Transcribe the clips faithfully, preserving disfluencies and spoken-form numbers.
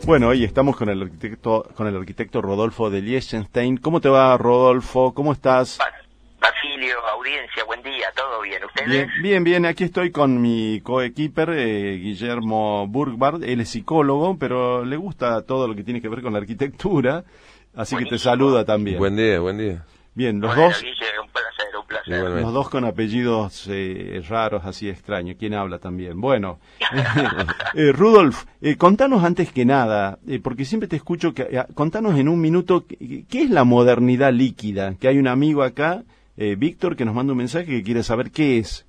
Bueno, hoy estamos con el arquitecto con el arquitecto Rodolfo de Liechtenstein. ¿Cómo te va, Rodolfo? ¿Cómo estás? Basilio, audiencia, buen día, ¿todo bien? ¿Ustedes? Bien, bien, bien. Aquí estoy con mi coequiper, eh, Guillermo Burgbard. Él es psicólogo, pero le gusta todo lo que tiene que ver con la arquitectura, así Buenísimo. Que te saluda también. Buen día, buen día. Bien, los bueno, dos... Guille, un placer, un placer. Igualmente. Los dos con apellidos eh, raros, así extraños. ¿Quién habla también? Bueno, eh, Rudolf, eh, contanos antes que nada, eh, porque siempre te escucho, que eh, contanos en un minuto, ¿qué, qué es la modernidad líquida? Que hay un amigo acá, eh, Víctor, que nos manda un mensaje que quiere saber qué es.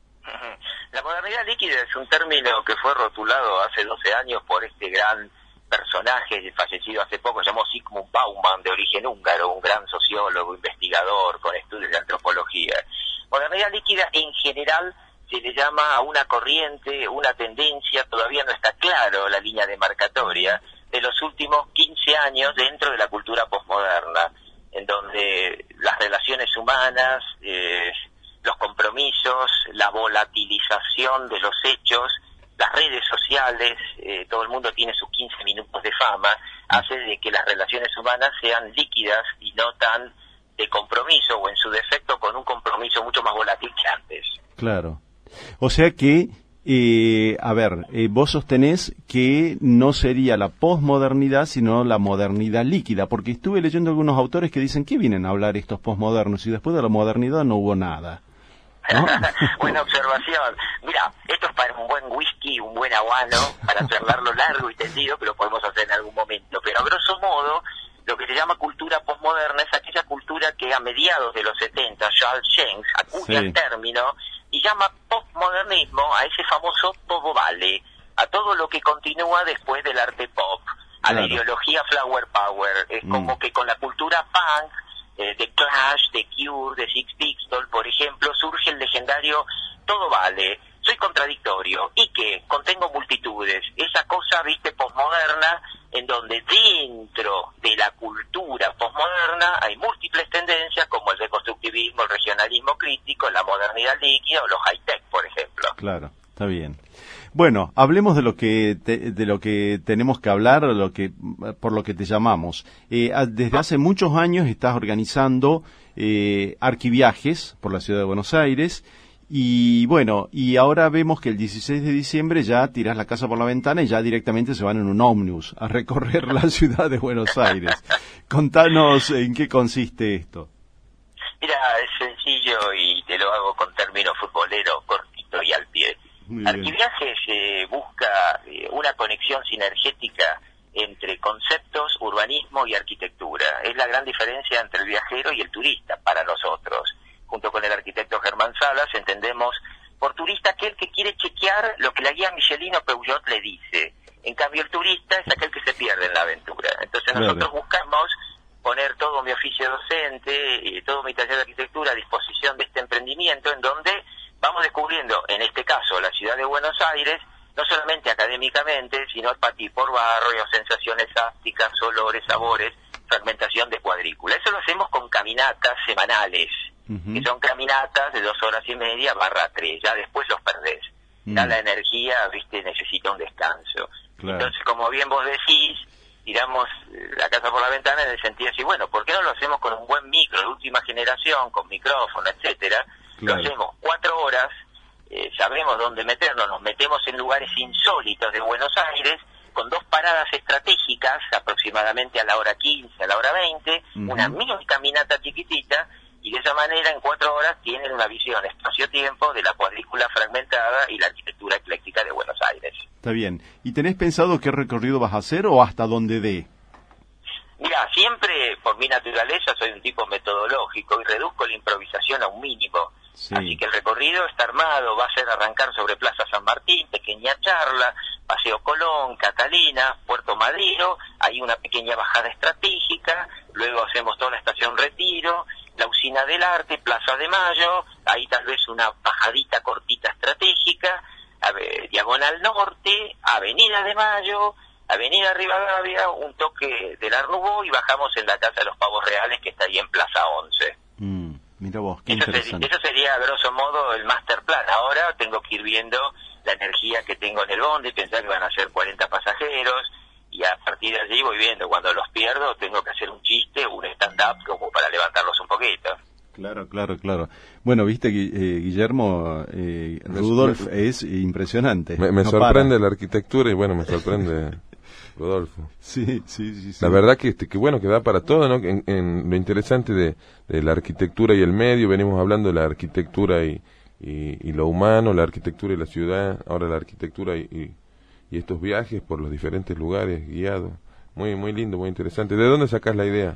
La modernidad líquida es un término que fue rotulado hace doce años por este gran personaje fallecido hace poco, se llamó Zygmunt Bauman, de origen húngaro, un gran sociólogo, investigador con estudios de antropología. Modernidad líquida en general se le llama a una corriente, una tendencia, todavía no está claro la línea demarcatoria, de los últimos quince años dentro de la cultura posmoderna, en donde las relaciones humanas, eh, los compromisos, la volatilización de los hechos, las redes sociales, eh, todo el mundo tiene sus quince minutos de fama, hace de que las relaciones humanas sean líquidas y no tan de compromiso, o en su defecto con un compromiso mucho más volátil que antes. Claro. O sea que, eh, a ver, eh, vos sostenés que no sería la posmodernidad, sino la modernidad líquida, porque estuve leyendo algunos autores que dicen que vienen a hablar estos posmodernos y después de la modernidad no hubo nada. ¿No? Buena observación. Mira, esto es para un buen whisky, un buen habano, para charlarlo largo y tendido, que lo podemos hacer en algún momento. Pero a grosso modo, lo que se llama cultura posmoderna es aquella cultura que a mediados de los setenta, Charles Jenks acuña Sí. el término y llama posmodernismo a ese famoso todo vale, a todo lo que continúa después del arte pop, a Claro. la ideología flower power. Es Mm. como que con la cultura punk, Eh, de Clash, de Cure, de Six Pistols, por ejemplo, surge el legendario todo vale, soy contradictorio, y que contengo multitudes, esa cosa, viste, posmoderna, en donde dentro de la cultura posmoderna hay múltiples tendencias, como el deconstructivismo, el regionalismo crítico, la modernidad líquida o los high-tech, por ejemplo. Claro, está bien. Bueno, hablemos de lo que te, de lo que tenemos que hablar, lo que por lo que te llamamos. Eh, desde hace muchos años estás organizando eh, arquiviajes por la ciudad de Buenos Aires y bueno, y ahora vemos que el dieciséis de diciembre ya tirás la casa por la ventana y ya directamente se van en un ómnibus a recorrer la ciudad de Buenos Aires. Contanos en qué consiste esto. Mira, es sencillo y te lo hago con términos futboleros, cortito y al pie. Arquiviajes eh, busca eh, una conexión sinergética entre conceptos, urbanismo y arquitectura. Es la gran diferencia entre el viajero y el turista para nosotros. Junto con el arquitecto Germán Salas entendemos por turista aquel que quiere chequear lo que la guía Michelin o Peugeot le dice. En cambio el turista es aquel que se pierde en la aventura. Entonces nosotros claro. buscamos poner todo mi oficio docente y todo mi taller de arquitectura a disposición de este emprendimiento, en donde vamos descubriendo, en este caso, la ciudad de Buenos Aires, no solamente académicamente, sino a partir por barrios, sensaciones ápticas, olores, sabores, fragmentación de cuadrícula. Eso lo hacemos con caminatas semanales, uh-huh. que son caminatas de dos horas y media barra tres, ya después los perdés. Uh-huh. Ya la energía, viste, necesita un descanso. Claro. Entonces, como bien vos decís, tiramos la casa por la ventana en el sentido de decir, bueno, ¿por qué no lo hacemos con un buen micro de última generación, con micrófono, etcétera? Claro. Lo hacemos cuatro horas, eh, sabemos dónde meternos, nos metemos en lugares insólitos de Buenos Aires, con dos paradas estratégicas, aproximadamente a la hora quince, a la hora veinte, uh-huh. una mini caminata chiquitita, y de esa manera en cuatro horas tienen una visión espacio-tiempo de la cuadrícula fragmentada y la arquitectura ecléctica de Buenos Aires. Está bien. ¿Y tenés pensado qué recorrido vas a hacer o hasta dónde dé? Mira, siempre por mi naturaleza soy un tipo metodológico y reduzco la improvisación a un mínimo. Sí. Así que el recorrido está armado, va a ser arrancar sobre Plaza San Martín, pequeña charla, Paseo Colón, Catalina, Puerto Madrero, hay una pequeña bajada estratégica, luego hacemos toda la estación Retiro, la Usina del Arte, Plaza de Mayo, ahí tal vez una bajadita cortita estratégica, a ver, Diagonal Norte, Avenida de Mayo, Avenida Rivadavia, un toque del Art Nouveau y bajamos en la Casa de los Pavos Reales que está ahí en Plaza once. Mm, mira vos, qué eso, interesante. Sería, eso sería, a grosso modo, el master plan. Ahora tengo que ir viendo la energía que tengo en el bondi, pensar que van a ser cuarenta pasajeros, y a partir de allí voy viendo, cuando los pierdo tengo que hacer un chiste, un stand-up como para levantarlos un poquito. Claro, claro, claro. Bueno, viste, eh, Guillermo, eh, Rudolf me, es impresionante. Me, me no sorprende para. la arquitectura y bueno, me sorprende Rodolfo. Sí, sí, sí, sí. La verdad que este, que bueno, que da para todo, ¿no? En, en lo interesante de, de la arquitectura y el medio, venimos hablando de la arquitectura y, y, y lo humano, la arquitectura y la ciudad, ahora la arquitectura y, y, y estos viajes por los diferentes lugares guiados. Muy, muy lindo, muy interesante. ¿De dónde sacás la idea?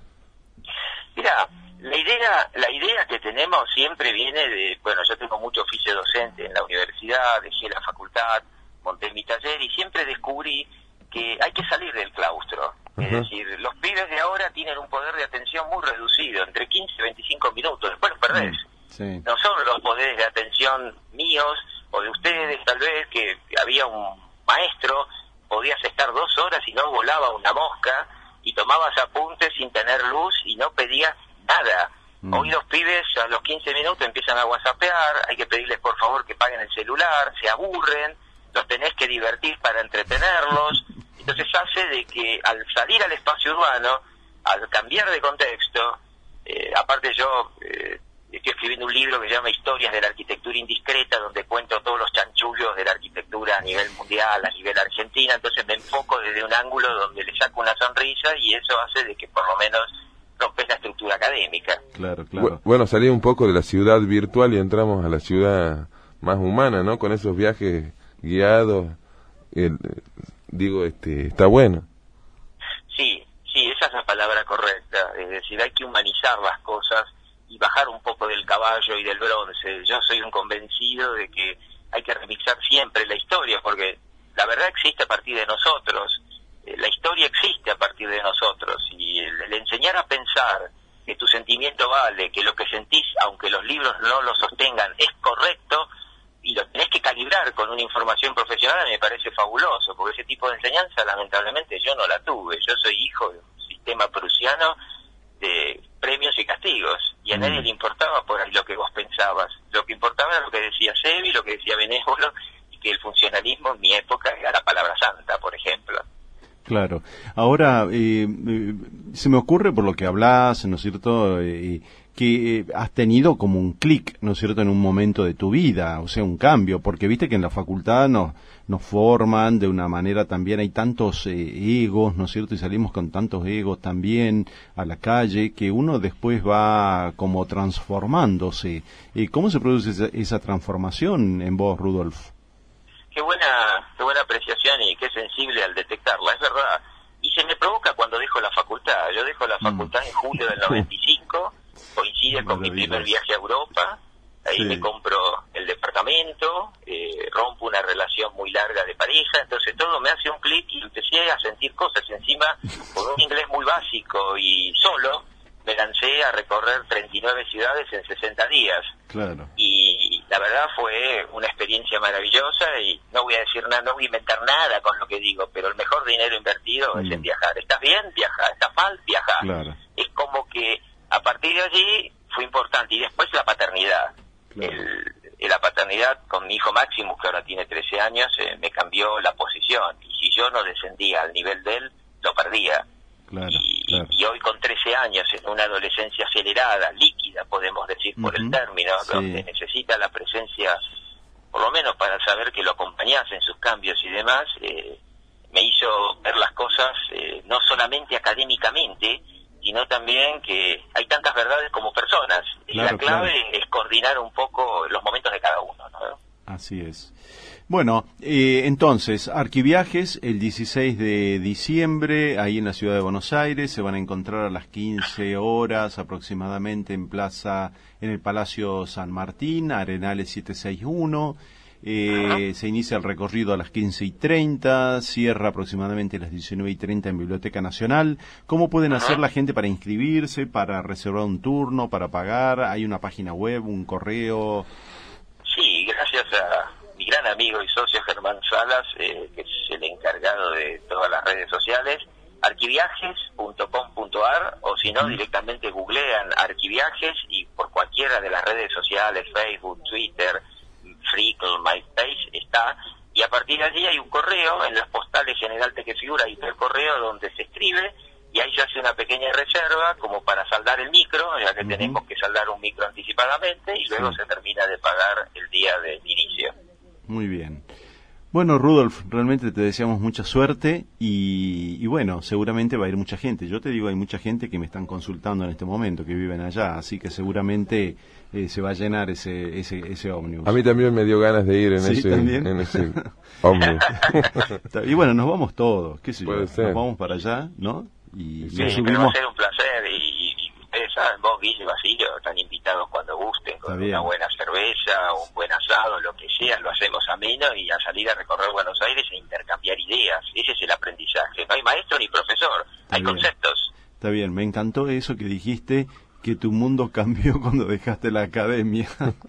Mira, la idea, la idea que tenemos siempre viene de, bueno, yo tengo mucho oficio docente en la universidad, dejé la facultad, monté mi taller y siempre descubrí que hay que salir del claustro. Uh-huh. Es decir, los pibes de ahora tienen un poder de atención muy reducido, entre quince y veinticinco minutos, después los perdés. Sí. No son los poderes de atención míos o de ustedes, tal vez, que había un maestro, podías estar dos horas y no volaba una mosca, y tomabas apuntes sin tener luz y no pedías nada. Mm. Hoy los pibes a los quince minutos empiezan a whatsappear, hay que pedirles por favor que paguen el celular, se aburren, los tenés que divertir para entretenerlos. Entonces hace de que al salir al espacio urbano, al cambiar de contexto, eh, aparte yo eh, estoy escribiendo un libro que se llama Historias de la Arquitectura Indiscreta, donde cuento todos los chanchullos de la arquitectura a nivel mundial, a nivel argentina, entonces me enfoco desde un ángulo donde le saco una sonrisa y eso hace de que por lo menos rompes la estructura académica. Claro, claro. Bueno, salí un poco de la ciudad virtual y entramos a la ciudad más humana, ¿no? Con esos viajes guiados, el, digo, este, está bueno. Sí, sí, esa es la palabra correcta, es decir, hay que humanizar las cosas y bajar un poco del caballo y del bronce. Yo soy un convencido de que hay que remixar siempre la historia, porque la verdad existe a partir de nosotros, la historia existe a partir de nosotros, y el, el enseñar a pensar que tu sentimiento vale, que lo que sentís, aunque los libros no lo sostengan, es correcto, y lo tenés que calibrar con una información profesional, me parece fabuloso, porque ese tipo de enseñanza lamentablemente yo no la tuve. Yo soy hijo de un sistema prusiano de premios y castigos, y a nadie le importaba por ahí lo que vos pensabas. Lo que importaba era lo que decía Sebi, lo que decía Benévolo, y que el funcionalismo en mi época era la palabra santa, por ejemplo. Claro. Ahora, eh, eh, se me ocurre por lo que hablas, ¿no es cierto?, eh, que eh, has tenido como un clic, ¿no es cierto?, en un momento de tu vida, o sea, un cambio, porque viste que en la facultad nos, nos forman de una manera también, hay tantos eh, egos, ¿no es cierto?, y salimos con tantos egos también a la calle, que uno después va como transformándose. Eh, ¿Cómo se produce esa, esa transformación en vos, Rudolf? Qué buena, qué buena apreciación y qué sensible al detectarla, es verdad. Y se me provoca cuando dejo la facultad. Yo dejo la facultad mm. en julio del noventa y cinco, coincide con mi primer viaje a Europa, ahí sí. me compro el departamento, eh, rompo una relación muy larga de pareja, entonces todo me hace un clic y empecé a sentir cosas. Encima, con un inglés muy básico y solo, me lancé a recorrer treinta y nueve ciudades en sesenta días. Claro. Y la verdad fue una experiencia maravillosa, y no voy a decir nada, no voy a inventar nada con lo que digo, pero el mejor dinero invertido mm. es en viajar. ¿Estás bien? Viaja. ¿Estás mal? Viaja. Claro. Es como que a partir de allí fue importante. Y después la paternidad. Claro. El, la paternidad con mi hijo Maximus, que ahora tiene trece años, eh, me cambió la posición. Y si yo no descendía al nivel de él, lo perdía. Claro, y, claro. y hoy con trece años, en una adolescencia acelerada, líquida, podemos decir por uh-huh. el término, sí. donde necesita la presencia, por lo menos para saber que lo acompañás en sus cambios y demás, eh, me hizo ver las cosas eh, no solamente académicamente, sino también que hay tantas verdades como personas. Claro, la clave claro. es coordinar un poco los momentos de cada uno, ¿no? Así es. Bueno, eh, entonces, Arquiviajes, el dieciséis de diciembre, ahí en la ciudad de Buenos Aires, se van a encontrar a las quince horas aproximadamente en Plaza, en el Palacio San Martín, Arenales setecientos sesenta y uno. Eh, se inicia el recorrido a las quince y treinta, cierra aproximadamente a las diecinueve y treinta en Biblioteca Nacional. ¿Cómo pueden hacer la gente para inscribirse, para reservar un turno, para pagar? ¿Hay una página web, un correo? Sí, gracias a mi gran amigo y socio Germán Salas, eh, que es el encargado de todas las redes sociales, arquiviajes punto com punto ar, o si no, directamente googlean Arquiviajes y por cualquiera de las redes sociales, Facebook, Twitter, Flickr, MySpace, está, y a partir de allí hay un correo, en las postales General Teque Figura hay el correo donde se escribe, y ahí se hace una pequeña reserva como para saldar el micro, ya que uh-huh. tenemos que saldar un micro anticipadamente, y luego sí. se termina de pagar el día del inicio. Muy bien. Bueno, Rudolf, realmente te deseamos mucha suerte y, y bueno, seguramente va a ir mucha gente. Yo te digo, hay mucha gente que me están consultando en este momento, que viven allá, así que seguramente eh, se va a llenar ese ese ese ómnibus. A mí también me dio ganas de ir en, ¿Sí, ese, en ese ómnibus. Y bueno, nos vamos todos, qué sé yo, Puede ser. Nos vamos para allá, ¿no? Y sí, nos pero subimos... va a ser un placer y, y ustedes saben, vos, Guille, Basilio, están invitados cuando gusten, con una buena cerveza, un buen asado, lo que sea, lo hacemos ameno y a salir a recorrer Buenos Aires e intercambiar ideas. Ese es el aprendizaje. No hay maestro ni profesor, Está hay bien. conceptos. Está bien, me encantó eso que dijiste, que tu mundo cambió cuando dejaste la academia.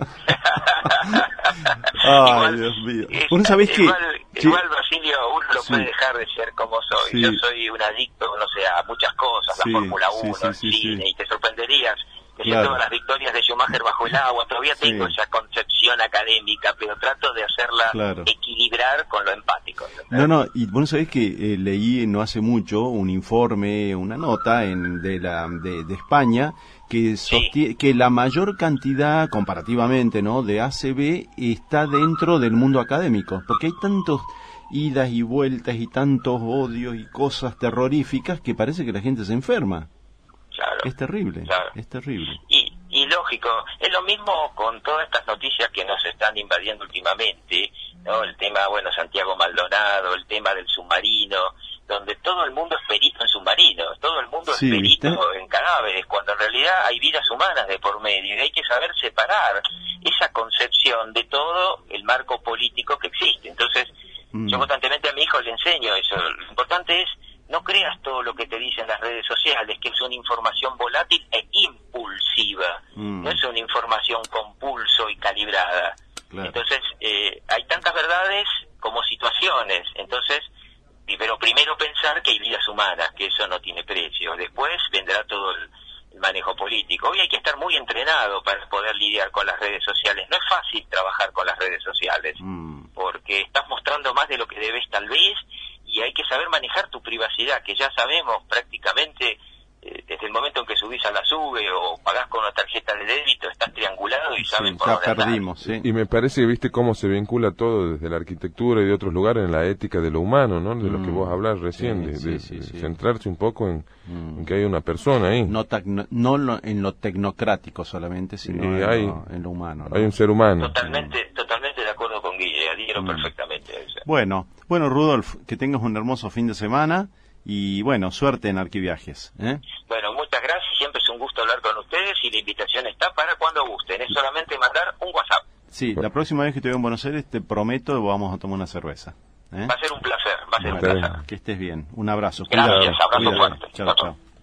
Ay, igual, Dios mío. Es, Bueno, ¿sabés qué? Igual, Sí. igual, Basilio, uno no Sí. puede dejar de ser como soy. Sí. Yo soy un adicto, no sé, a muchas cosas, Sí, la Fórmula sí, uno, sí, el sí, cine, sí. y te sorprenderías que Claro. todas las victorias de Schumacher bajo el agua, todavía Sí. tengo esa concepción académica, pero trato de hacerla Claro. equilibrar con lo empático. No, no, y bueno, sabés que eh, leí no hace mucho un informe, una nota en, de, la, de, de España que sostiene sí. que la mayor cantidad, comparativamente, ¿no?, de A C V está dentro del mundo académico, porque hay tantos idas y vueltas y tantos odios y cosas terroríficas que parece que la gente se enferma. Claro, es terrible, claro. es terrible. Y, y lógico, es lo mismo con todas estas noticias que nos están invadiendo últimamente, ¿no? El tema, bueno, Santiago Maldonado, el tema del submarino, donde todo el mundo es perito en submarinos, todo el mundo sí, es perito ¿viste? en cadáveres, cuando en realidad hay vidas humanas de por medio, y hay que saber separar esa concepción de todo el marco político que existe. Entonces, mm. yo constantemente a mi hijo le enseño eso. Lo importante es, no creas todo lo que te dicen las redes sociales, que es una información volátil e impulsiva, mm. no es una información con pulso y calibrada. Claro. Entonces, eh, hay tantas verdades como situaciones. Entonces, pero primero pensar que hay vidas humanas, que eso no tiene precio. Después vendrá todo el, el manejo político. Hoy hay que estar muy entrenado para poder lidiar con las redes sociales. No es fácil trabajar con las redes sociales, mm. porque estás mostrando más de lo que debes tal vez, y hay que saber manejar tu privacidad, que ya sabemos prácticamente eh, desde el momento en que subís a la SUBE o pagás con una tarjeta de débito, estás triangulado y saben sí, por dónde andar. Perdimos, sí. Y me parece que viste cómo se vincula todo desde la arquitectura y de otros lugares en la ética de lo humano, ¿no? De mm. lo que vos hablás recién, sí, de, sí, de, sí, de sí. centrarse un poco en, mm. en que hay una persona ahí. No, tecno, no lo, en lo tecnocrático solamente, sino en, hay, lo, en lo humano, ¿no? Hay un ser humano. Totalmente, mm. totalmente de acuerdo con Guille, adhiero mm. perfectamente a eso. Bueno, bueno, Rudolf, que tengas un hermoso fin de semana y, bueno, suerte en Arquiviajes, ¿eh? Bueno, muchas gracias, siempre es un gusto hablar con ustedes y la invitación está para cuando gusten, es solamente mandar un WhatsApp. Sí, la próxima vez que te veo en Buenos Aires te prometo que vamos a tomar una cerveza, ¿eh? Va a ser un placer, va a ser bueno, un placer. Que estés bien, un abrazo. Gracias, abrazo fuerte. Chao, chao.